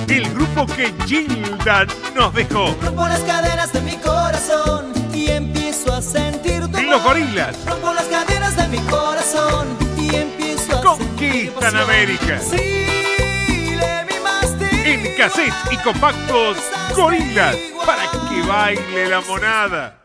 el grupo que Gilda nos dejó. Rompo las cadenas de mi corazón y empiezo a sentir tu Los Gorilas Rompo las cadenas de mi corazón y empiezo a conquistan América. Sí, le mimaste. En cassette y compactos, Gorilas, para que baile la monada.